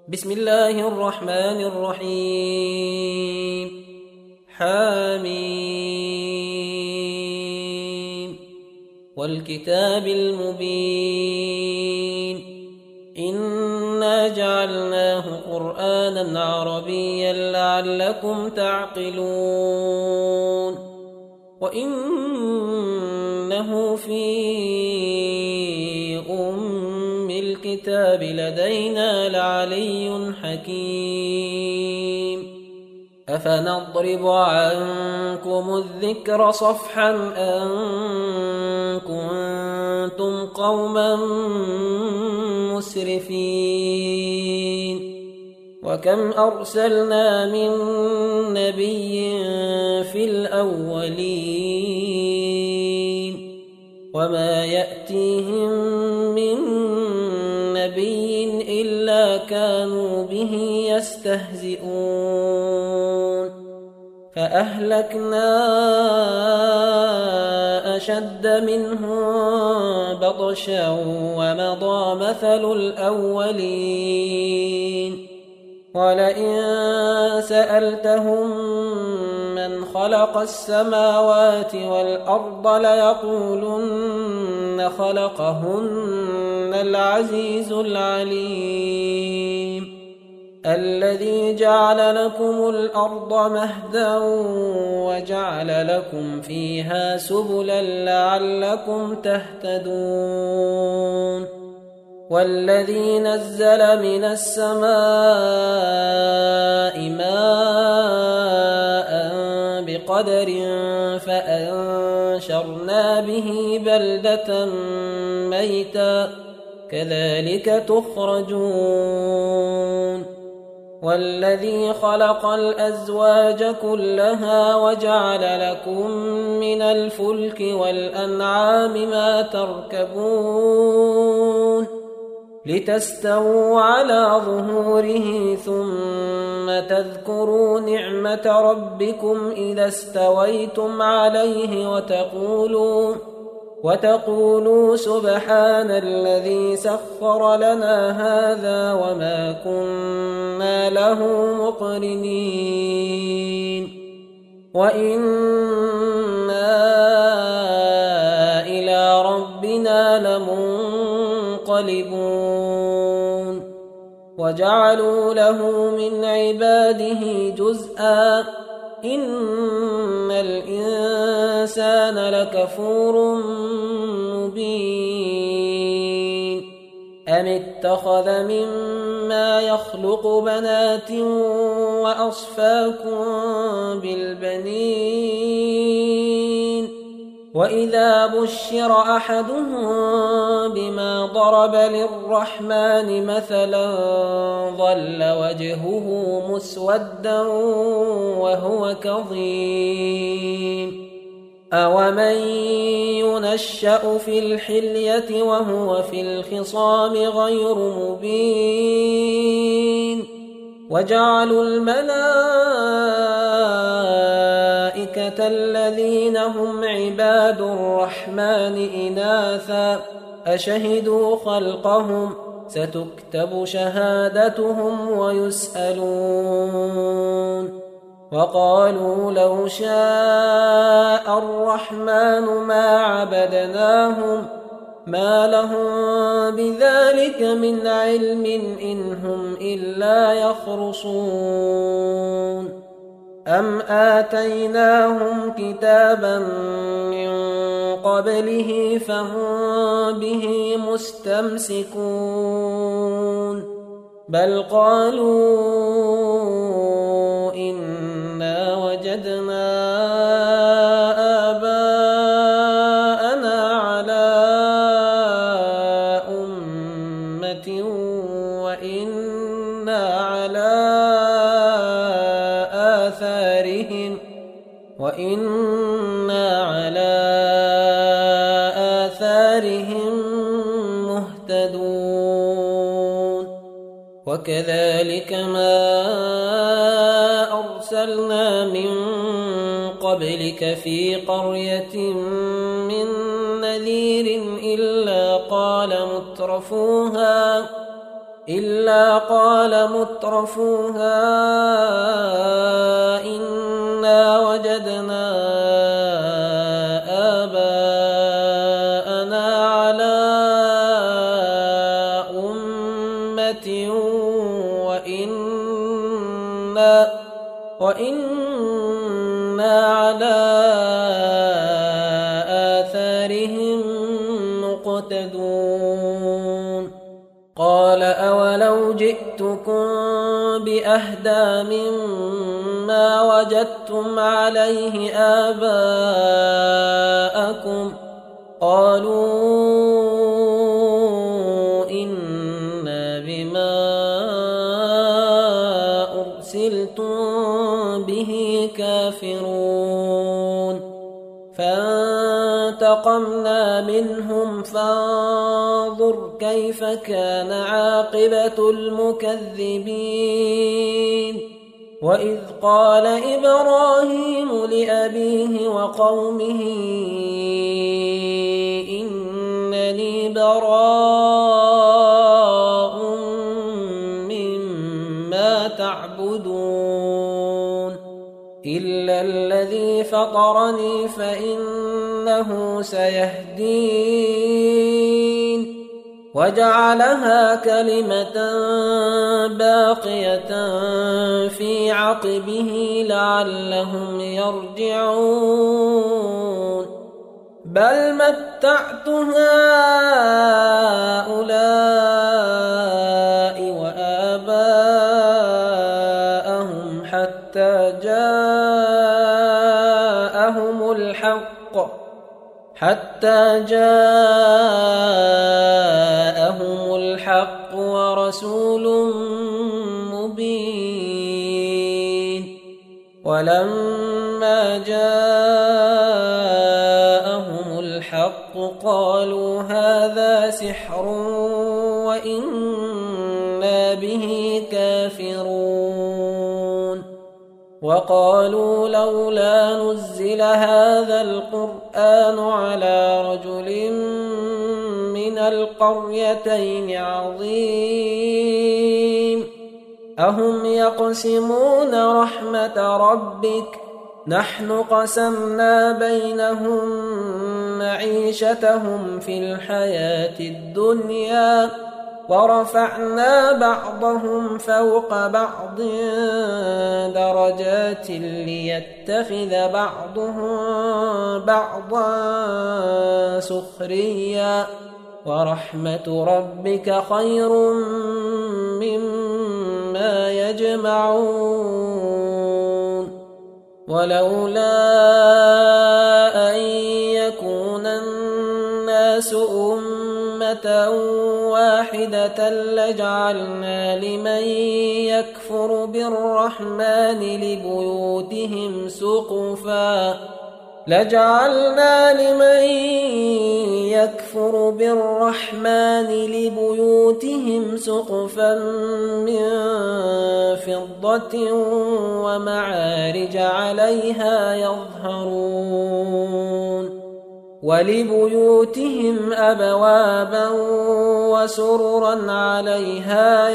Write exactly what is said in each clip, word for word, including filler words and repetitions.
بسم الله الرحمن الرحيم. حميم والكتاب المبين. إنا جعلناه قرآنا عربيا لعلكم تعقلون. وإنه في أم الكتاب لدينا لعلي حكيم. أفنضرب عنكم الذكر صفحا أن كنتم قوما مسرفين. وكم أرسلنا من نبي في الأولين وما يأتيهم من نبي إلا كانوا به يستهزئون. فأهلكنا أشد منهم بطشا ومضى مثل الأولين. ولئن سألتهم من خلق السماوات والأرض ليقولن خلقهن العزيز العليم. الذي جعل لكم الأرض مهدا وجعل لكم فيها سبلا لعلكم تهتدون. والذي نزل من السماء ماء بقدر فأنشرنا به بلدة ميتا كذلك تخرجون. والذي خلق الأزواج كلها وجعل لكم من الفلك والأنعام ما تركبون لتستووا على ظهوره ثم تذكروا نعمة ربكم إذا استويتم عليه وتقولوا وتقولوا سبحان الذي سخر لنا هذا وما كنا له مقرنين وإنا إلى ربنا لمنقلبون. وجعلوا له من عباده جزءا إن الإنسان لكفور مبين. أم اتخذ مما يخلق بنات وأصفاكم بالبنين وإذا بشر أحدهم بما ضرب للرحمن مثلا ظل وجهه مسودا وهو كظيم. أومن ينشأ في الحلية وهو في الخصام غير مبين. وجعلوا الملائكة الذين هم عباد الرحمن إناثا أشهدوا خلقهم ستكتب شهادتهم ويسألون. وقالوا لو شاء الرحمن ما عبدناهم ما لهم بذلك من علم إن هم إلا يخرصون. أم آتيناهم كتابا من قبله فهم به مستمسكون. بل قالوا إنا وجدنا آباءنا على أمة وإنا على آثارهم وإنا على آثارهم مهتدون. وكذلك ما أرسلنا من قبلك في قرية من نذير إلا قال مترفوها إلا قال مترفوها إنا وجدنا آباءنا على أمة وإنا, وإنا على آثارهم مقتدون قال أولو جئتكم بأهدى مما وجدتم عليه آباءكم قالوا إنا بما أرسلتم به كافرون فانتقمنا منهم فانظر كيف كان عاقبة المكذبين وإذ قال إبراهيم لأبيه وقومه إنني براء مما تعبدون إلا الذي فطرني فإنه سيهدين وجعلها كلمة باقية في عقبه لعلهم يرجعون بل متعت هؤلاء وآباءهم حتى جاءهم الحق حتى جاءهم الحق ورسول مبين ولما جاءهم الحق قالوا هذا سحر وإنا به كافرون وقالوا لولا نزل هذا القرآن على رجل من القريتين عظيم أهم يقسمون رحمة ربك نحن قسمنا بينهم معيشتهم في الحياة الدنيا ورفعنا بعضهم فوق بعض درجات ليتخذ بعضهم بعضا سخريا ورحمة ربك خير مما يجمعون ولولا أن يكون الناس أمة واحدة لجعلنا لمن يكفر بالرحمن لبيوتهم سقفا لجعلنا لمن يكفر بالرحمن لبيوتهم سقفا من فضة ومعارج عليها يظهرون ولبيوتهم أبوابا وسررا عليها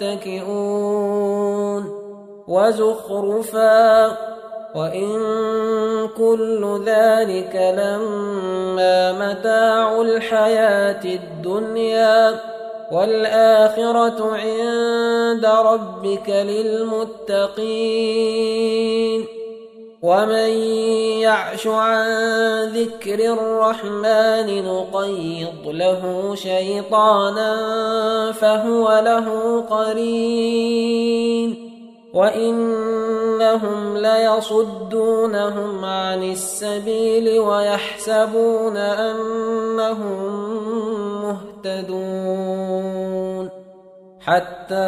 يتكئون وزخرفا وإن كل ذلك لما متاع الحياة الدنيا والآخرة عند ربك للمتقين ومن يعش عن ذكر الرحمن نقيض له شيطانا فهو له قرين وإنهم ليصدونهم عن السبيل ويحسبون أنهم مهتدون حتى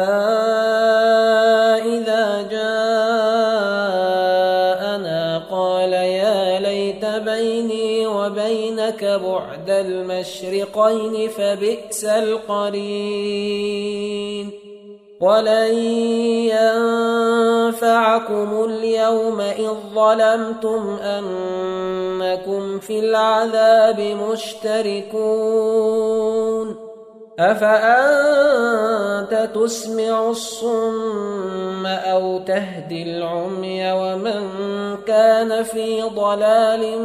إذا جاءنا قال يا ليت بيني وبينك بعد المشرقين فبئس القرين ولن ينفعكم اليوم إذ ظلمتم أنكم في العذاب مشتركون أفأنت تسمع الصم أو تهدي العمي ومن كان في ضلال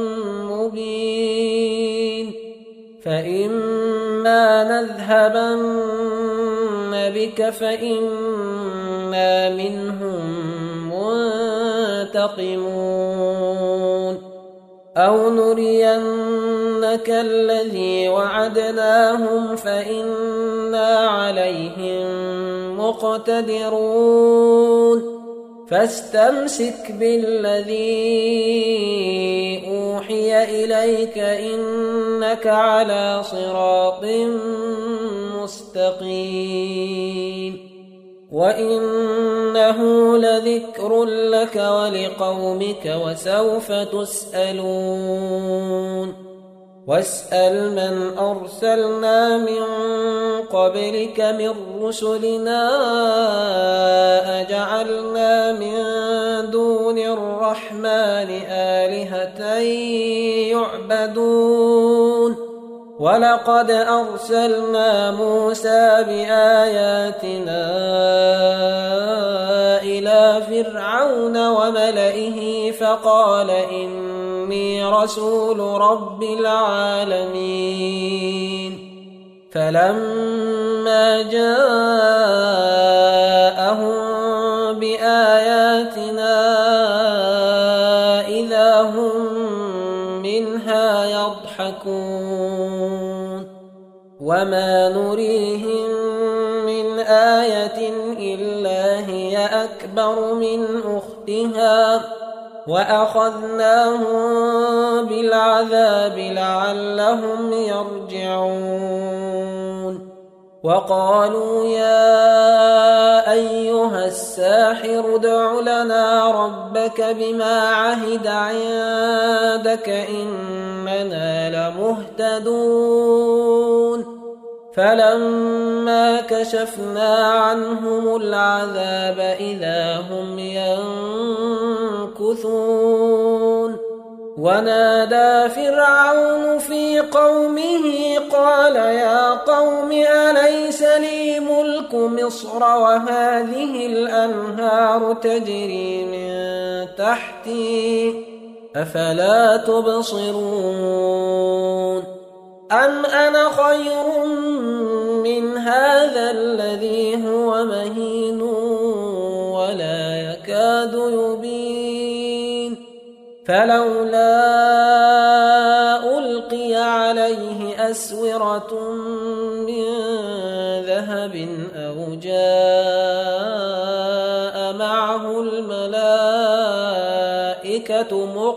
مبين فإما نذهبن بك فإنا منهم منتقمون أو نرينك الذي وعدناهم فإنا عليهم مقتدرون فاستمسك بالذي أوحي إليك إنك على صراط مستقيم وإنه لذكر لك ولقومك وسوف تسألون واسأل من أرسلنا من قبلك من رسلنا أجعلنا من دون الرحمن آلهة يعبدون ولقد أرسلنا موسى بآياتنا إلى فرعون وملئه فقال إني رسول رب العالمين فلما جاءهم بآياتنا إذا هم منها يضحكون وما نريهم من آية إلا هي أكبر من أختها وأخذناهم بالعذاب لعلهم يرجعون وقالوا يا أيها الساحر ادع لنا ربك بما عهد عندك إننا لمهتدون فلما كشفنا عنهم العذاب إذا هم ينكثون ونادى فرعون في قومه قال يا قوم أليس لي ملك مصر وهذه الأنهار تجري من تحتي أفلا تبصرون أم أنا خير من هذا الذي هو مهين ولا يكاد يبين فلولا ألقي عليه أسورة من ذهب أو جاء معه الملائكة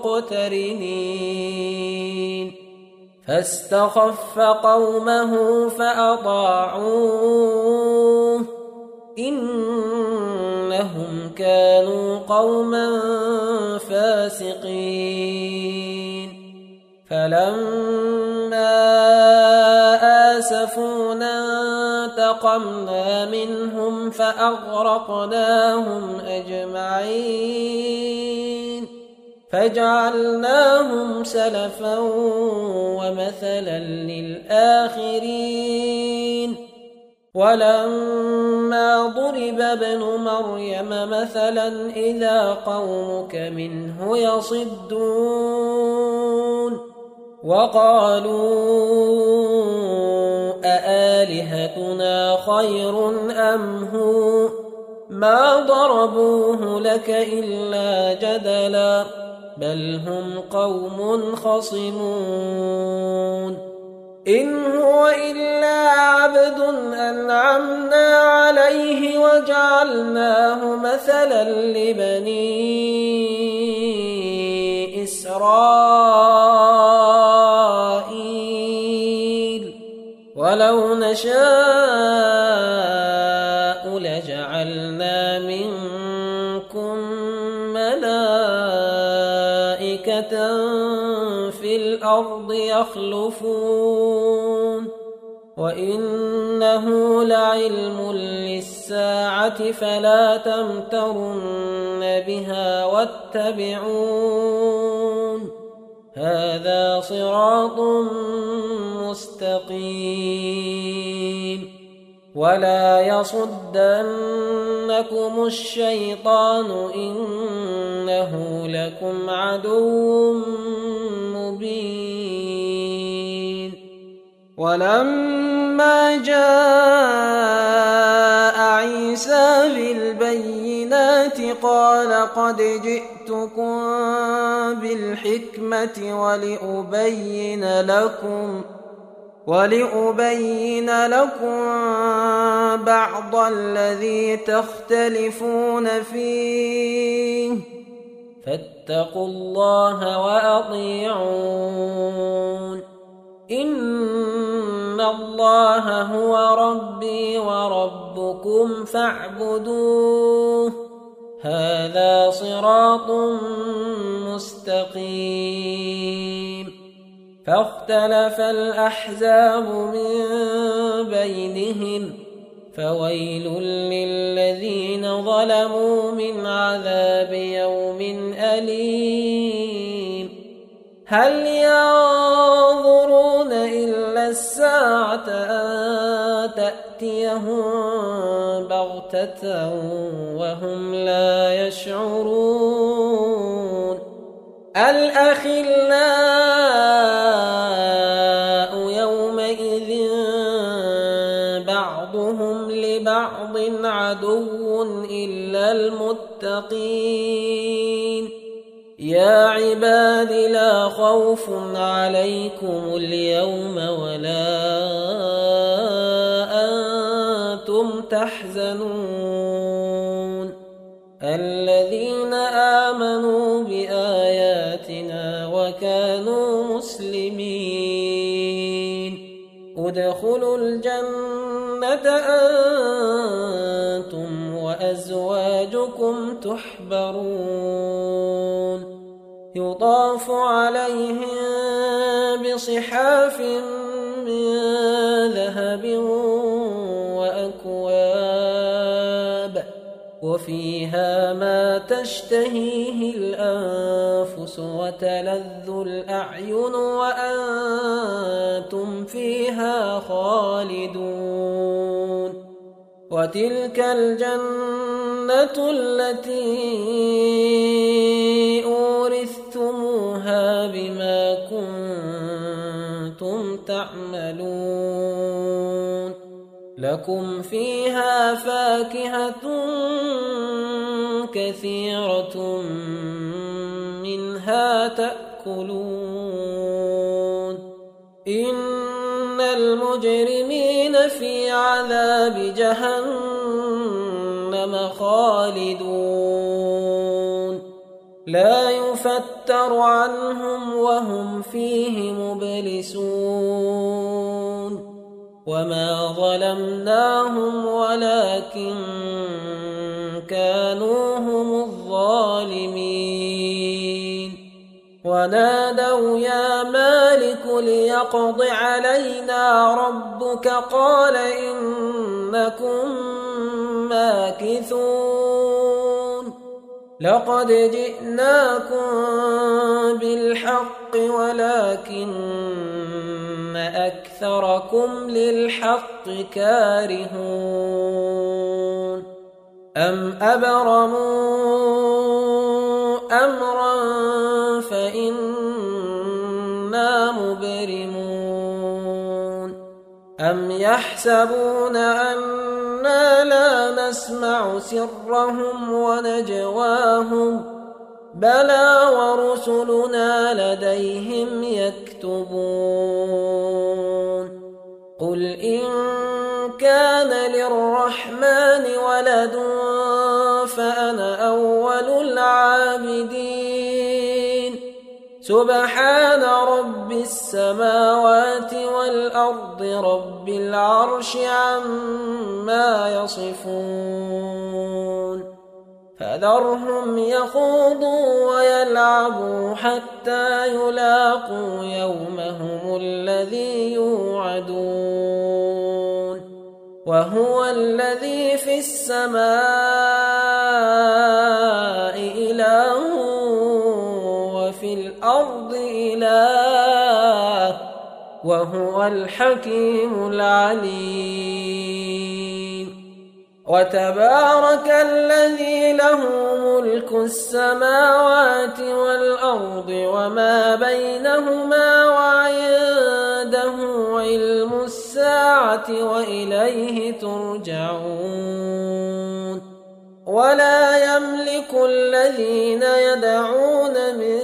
مقترنين فاستخف قومه فأطاعوه إنهم كانوا قوما فاسقين فلما آسفونا انتقمنا منهم فأغرقناهم أجمعين فجعلناهم سلفا ومثلا للآخرين ولما ضرب ابن مريم مثلا إذا قومك منه يصدون وقالوا أآلهتنا خير أم هو ما ضربوه لك إلا جدلا بل هم قوم خصمون إن هو إلا عبد أنعمنا عليه وجعلناه مثلا لبني إسرائيل ولو نشاء لجعلنا منكم ملائكة في الأرض يخلفون وإنه لعلم للساعة فلا تمترن بها واتبعون هذا صراط مستقيم ولا يصدنكم الشيطان إنه لكم عدو مبين ولما جاء عيسى بالبينات قال قد جئتكم بالحكمة ولأبين لكم ولأبين لكم بعض الذي تختلفون فيه فاتقوا الله وأطيعون إن الله هو ربي وربكم فاعبدوه هذا صراط مستقيم فاختلف الأحزاب من بينهم فويل للذين ظلموا من عذاب يوم أليم هل ينظرون إلا الساعة أن تأتيهم بغتة وهم لا يشعرون الأخلاء يومئذ بعضهم لبعض عدو إلا المتقين يا عباد لا خوف عليكم اليوم ولا أنتم تحزنون الذين آمنوا بآياتنا وكانوا مسلمين ادخلوا الجنة أنتم وأزواجكم تحبرون يطاف عليهم بصحاف من ذهب وأكواب وفيها ما تشتهيه الأنفس وتلذ الأعين وأنتم فيها خالدون وتلك الجنة التي أورثتموها بما كنتم تعملون لكم فيها فاكهة كثيرة منها تأكلون إن المجرمين في عذاب جهنم خالدون لا يفتر عنهم وهم فيه مبلسون وما ظلمناهم ولكن كانوا هم الظالمين ونادوا يا مالك ليقض علينا ربك قال إنكم ماكثون لقد جئناكم بالحق ولكن أكثركم للحق كارهون أم أبرموا أمرا فإنا مبرمون أم يحسبون أنا لا نسمع سرهم ونجواهم بلى ورسلنا لديهم يكتبون قل إن كان للرحمن ولد فأنا أول العابدين سبحان رب السماوات والأرض رب العرش عما يصفون فذرهم يخوضوا ويلعبوا حتى يلاقوا يومهم الذي يوعدون وهو الذي في السماء إله وفي الأرض إله وهو الحكيم العليم. وتبارك الذي له ملك السماوات والأرض وما بينهما وعنده علم الساعة وإليه ترجعون. ولا يملك الذين يدعون من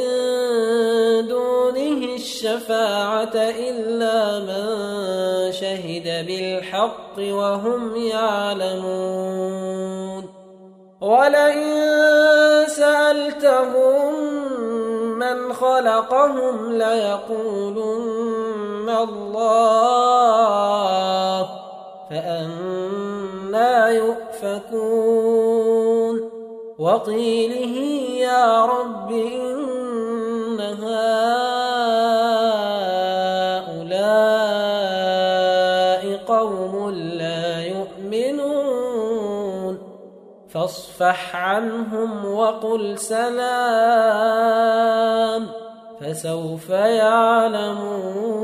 دونه الشفاعة إلا من شهد بالحق وهم يعلمون. ولئن سألتهم من خلقهم ليقولن الله فأنى يؤفكون. وقيله يا رب إن هؤلاء قوم لا يؤمنون فاصفح عنهم وقل سلام فسوف يعلمون.